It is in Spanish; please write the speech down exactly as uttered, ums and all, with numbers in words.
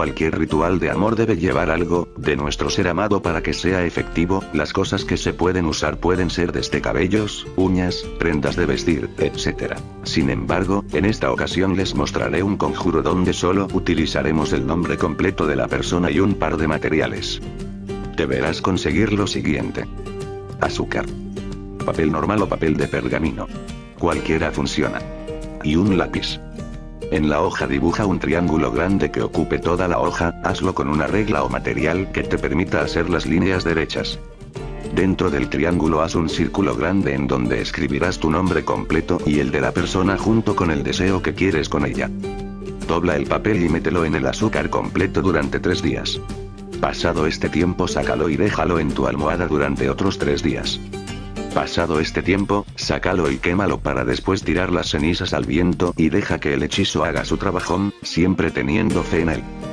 Cualquier ritual de amor debe llevar algo de nuestro ser amado para que sea efectivo. Las cosas que se pueden usar pueden ser desde cabellos, uñas, prendas de vestir, etcétera. Sin embargo, en esta ocasión les mostraré un conjuro donde solo utilizaremos el nombre completo de la persona y un par de materiales. Deberás conseguir lo siguiente: azúcar, papel normal o papel de pergamino, cualquiera funciona, y un lápiz. En la hoja dibuja un triángulo grande que ocupe toda la hoja. Hazlo con una regla o material que te permita hacer las líneas derechas. Dentro del triángulo haz un círculo grande en donde escribirás tu nombre completo y el de la persona junto con el deseo que quieres con ella. Dobla el papel y mételo en el azúcar completo durante tres días. Pasado este tiempo, sácalo y déjalo en tu almohada durante otros tres días. Pasado este tiempo, sácalo y quémalo para después tirar las cenizas al viento y deja que el hechizo haga su trabajo, siempre teniendo fe en él.